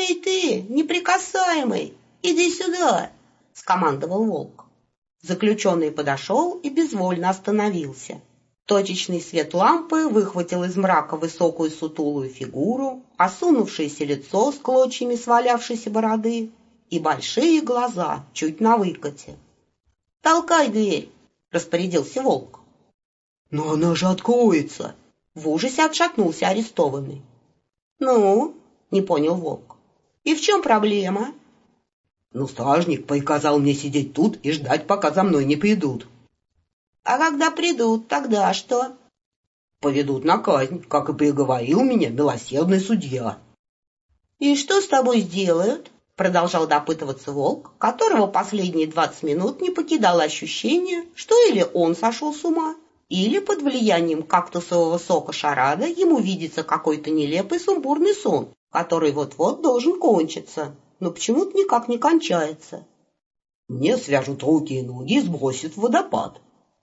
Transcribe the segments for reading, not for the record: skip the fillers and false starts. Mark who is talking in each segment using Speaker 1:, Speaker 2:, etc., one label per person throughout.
Speaker 1: «Эй ты, неприкасаемый, иди сюда!» — скомандовал волк. Заключенный подошел и безвольно остановился. Точечный свет лампы выхватил из мрака высокую сутулую фигуру, осунувшееся лицо с клочьями свалявшейся бороды и большие глаза чуть на выкате. «Толкай дверь!» — распорядился волк.
Speaker 2: «Но она же откроется!»
Speaker 1: — в ужасе отшатнулся арестованный. «Ну?» — не понял волк. «И в чем проблема?»
Speaker 2: «Ну, стражник приказал мне сидеть тут и ждать, пока за мной не придут».
Speaker 1: «А когда придут, тогда что?»
Speaker 2: «Поведут на казнь, как и приговорил меня милосердный судья».
Speaker 1: «И что с тобой сделают?» — продолжал допытываться волк, которого последние 20 минут не покидало ощущение, что или он сошел с ума, или под влиянием кактусового сока шарада ему видится какой-то нелепый сумбурный сон, который вот-вот должен кончиться, но почему-то никак не кончается.
Speaker 2: «Мне свяжут руки и ноги и сбросят в водопад».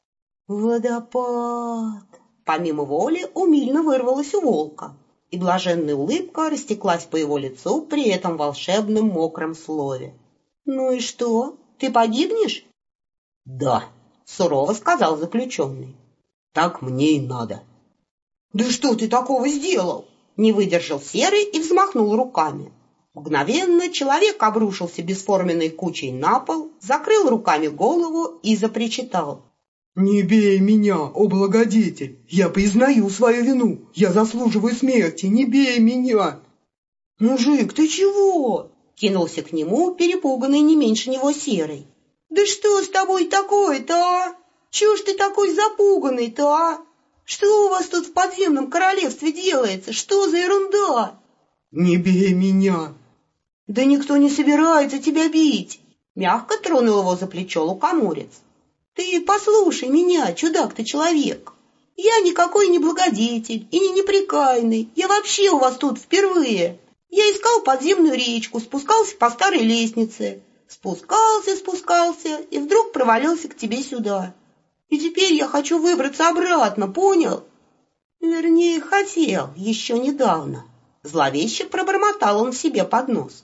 Speaker 1: «Водопад!» Помимо воли умильно вырвалось у волка, и блаженная улыбка растеклась по его лицу при этом волшебном мокром слове. «Ну и что, ты погибнешь?»
Speaker 2: «Да»,
Speaker 1: — сурово сказал заключенный.
Speaker 2: «Так мне и надо».
Speaker 1: «Да что ты такого сделал?» — не выдержал Серый и взмахнул руками. Мгновенно человек обрушился бесформенной кучей на пол, закрыл руками голову и запричитал.
Speaker 2: «Не бей меня, о благодетель! Я признаю свою вину! Я заслуживаю смерти! Не бей меня!»
Speaker 1: «Мужик, ты чего?» — кинулся к нему, перепуганный не меньше него Серый. «Да что с тобой такое-то, а? Чего ж ты такой запуганный-то, а? Что у вас тут в подземном королевстве делается? Что за ерунда?»
Speaker 2: «Не бей меня!»
Speaker 1: «Да никто не собирается тебя бить!» — мягко тронул его за плечо лукоморец. «Ты послушай меня, чудак ты человек. Я никакой не благодетель и не неприкаянный. Я вообще у вас тут впервые. Я искал подземную речку, спускался по старой лестнице. Спускался и вдруг провалился к тебе сюда. И теперь я хочу выбраться обратно, понял? Вернее, хотел еще недавно». Зловеще пробормотал он себе под нос.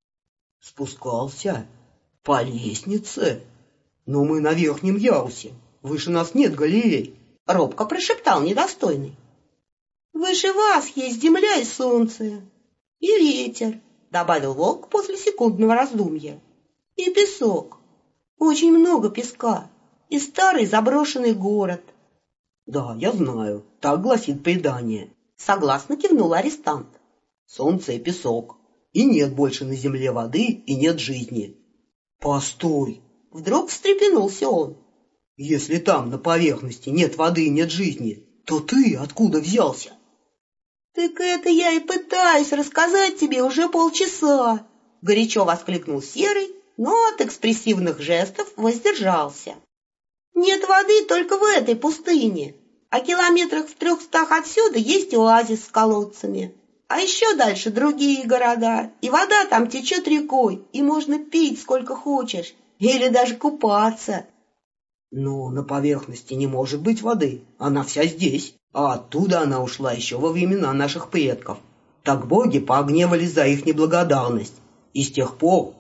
Speaker 2: «Спускался? По лестнице? Но мы на верхнем ярусе. Выше нас нет галерей», —
Speaker 1: робко прошептал недостойный. «Выше вас есть земля и солнце. И ветер», — добавил волк после секундного раздумья. «И песок. Очень много песка. И старый заброшенный город».
Speaker 2: «Да, я знаю. Так гласит предание»,
Speaker 1: — согласно кивнул арестант.
Speaker 2: «Солнце и песок. И нет больше на земле воды, и нет жизни». «Постой!» —
Speaker 1: вдруг встрепенулся он.
Speaker 2: «Если там, на поверхности, нет воды и нет жизни, то ты откуда взялся?»
Speaker 1: «Так это я и пытаюсь рассказать тебе уже полчаса!» — горячо воскликнул Серый, но от экспрессивных жестов воздержался. «Нет воды только в этой пустыне, а километрах в 300 отсюда есть оазис с колодцами. А еще дальше другие города, и вода там течет рекой, и можно пить сколько хочешь, или даже купаться».
Speaker 2: «Но на поверхности не может быть воды, она вся здесь, а оттуда она ушла еще во времена наших предков. Так боги погневались за их неблагодарность, и с тех пор...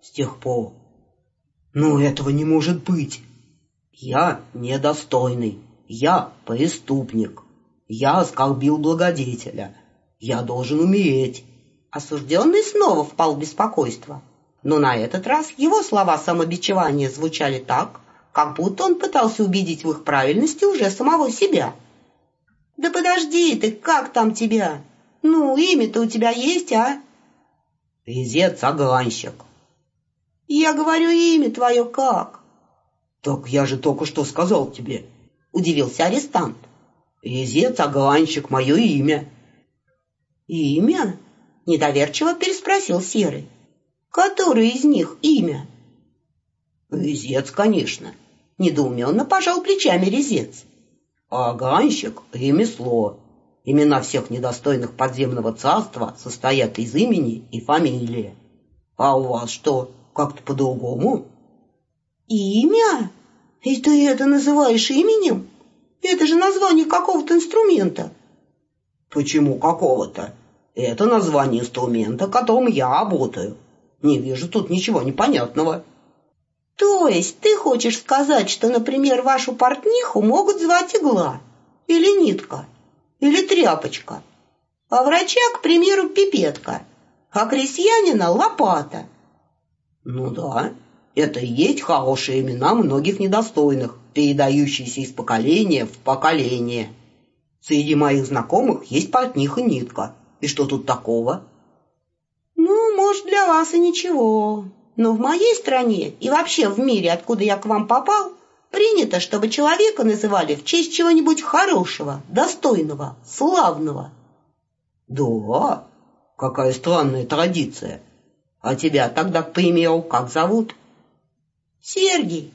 Speaker 2: Но этого не может быть. Я недостойный, я преступник, я оскорбил благодетеля». «Я должен умереть».
Speaker 1: Осужденный снова впал в беспокойство. Но на этот раз его слова самобичевания звучали так, как будто он пытался убедить в их правильности уже самого себя. «Да подожди ты, как там тебя? Ну, имя-то у тебя есть, а?»
Speaker 2: «Резец-огранщик».
Speaker 1: «Я говорю, имя твое как?»
Speaker 2: «Так я же только что сказал тебе»,
Speaker 1: — удивился арестант.
Speaker 2: «Резец-огранщик — мое имя».
Speaker 1: «Имя?» — недоверчиво переспросил Серый. «Которое из них имя?»
Speaker 2: «Резец, конечно»,
Speaker 1: — недоуменно пожал плечами Резец.
Speaker 2: «А огранщик — ремесло. Имена всех недостойных подземного царства состоят из имени и фамилии. А у вас что, как-то по-другому?»
Speaker 1: «Имя? И ты это называешь именем? Это же название какого-то инструмента».
Speaker 2: «Почему какого-то? Это название инструмента, которым я работаю. Не вижу тут ничего непонятного.
Speaker 1: То есть ты хочешь сказать, что, например, вашу портниху могут звать Игла, или Нитка, или Тряпочка, а врача, к примеру, Пипетка, а крестьянина Лопата?
Speaker 2: Ну да, это и есть хорошие имена многих недостойных, передающиеся из поколения в поколение. Среди моих знакомых есть портниха Нитка. И что тут такого?
Speaker 1: Ну, может, для вас и ничего. Но в моей стране и вообще в мире, откуда я к вам попал, принято, чтобы человека называли в честь чего-нибудь хорошего, достойного, славного.
Speaker 2: Да, какая странная традиция. А тебя тогда, к примеру, как зовут?
Speaker 1: Сергий.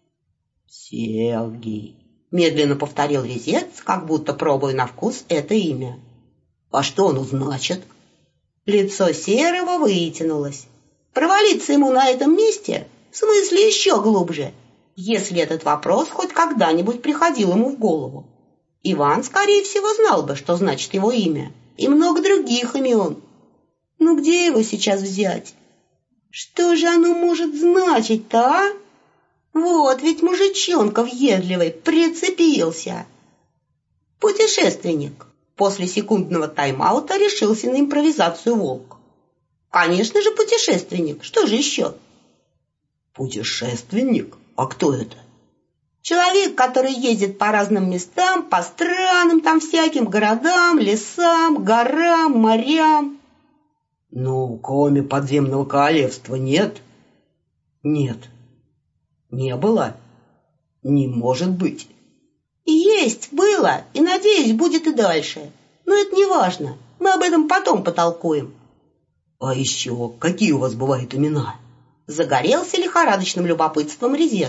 Speaker 2: Сергий.
Speaker 1: Медленно повторил резец, как будто пробуя на вкус это имя.
Speaker 2: А что оно значит?
Speaker 1: Лицо Серого вытянулось. Провалиться ему на этом месте, в смысле еще глубже, если этот вопрос хоть когда-нибудь приходил ему в голову. Иван, скорее всего, знал бы, что значит его имя, и много других имен. Ну где его сейчас взять? Что же оно может значить-то, а? Вот ведь мужичонка въедливый прицепился. Путешественник. После секундного тайм-аута решился на импровизацию Волк. Конечно же, путешественник. Что же еще?
Speaker 2: Путешественник? А кто это?
Speaker 1: Человек, который ездит по разным местам, по странам там всяким, городам, лесам, горам, морям.
Speaker 2: Ну, кроме подземного королевства нет? Нет. Не было? Не может быть.
Speaker 1: Есть, было, и, надеюсь, будет и дальше. Но это не важно, мы об этом потом потолкуем.
Speaker 2: А еще какие у вас бывают имена?
Speaker 1: Загорелся лихорадочным любопытством резец.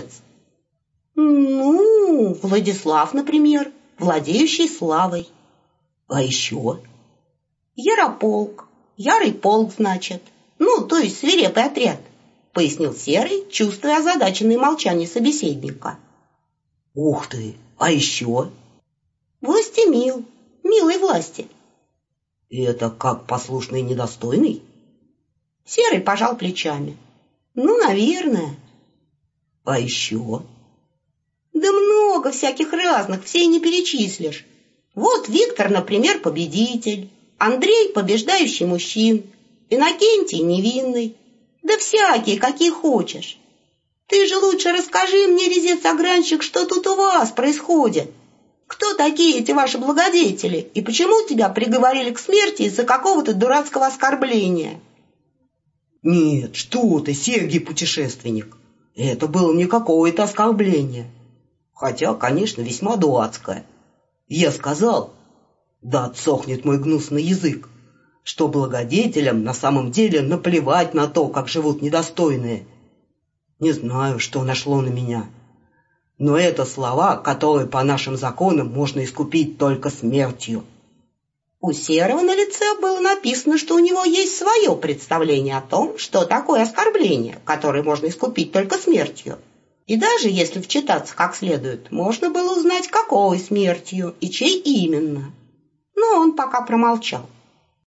Speaker 1: Ну, Владислав, например, владеющий славой.
Speaker 2: А еще?
Speaker 1: Ярополк, ярый полк, значит. Ну, то есть свирепый отряд, пояснил Серый, чувствуя озадаченное молчание собеседника.
Speaker 2: Ух ты! А еще?
Speaker 1: Властемил, милой власти.
Speaker 2: И это как послушный недостойный?
Speaker 1: Серый пожал плечами. Ну, наверное.
Speaker 2: А еще?
Speaker 1: Да много всяких разных, все и не перечислишь. Вот Виктор, например, победитель, Андрей — побеждающий мужчин, Иннокентий — невинный. Да всякие, какие хочешь. Ты же лучше расскажи мне, резец-огранщик, что тут у вас происходит. Кто такие эти ваши благодетели, и почему тебя приговорили к смерти из-за какого-то дурацкого оскорбления?
Speaker 2: Нет, что ты, Сергий путешественник. Это было не какое-то оскорбление. Хотя, конечно, весьма дурацкое. Я сказал, да отсохнет мой гнусный язык, что благодетелям на самом деле наплевать на то, как живут недостойные. Не знаю, что нашло на меня. Но это слова, которые по нашим законам можно искупить только смертью.
Speaker 1: У Серого на лице было написано, что у него есть свое представление о том, что такое оскорбление, которое можно искупить только смертью. И даже если вчитаться как следует, можно было узнать, какой смертью и чей именно. Но он пока промолчал.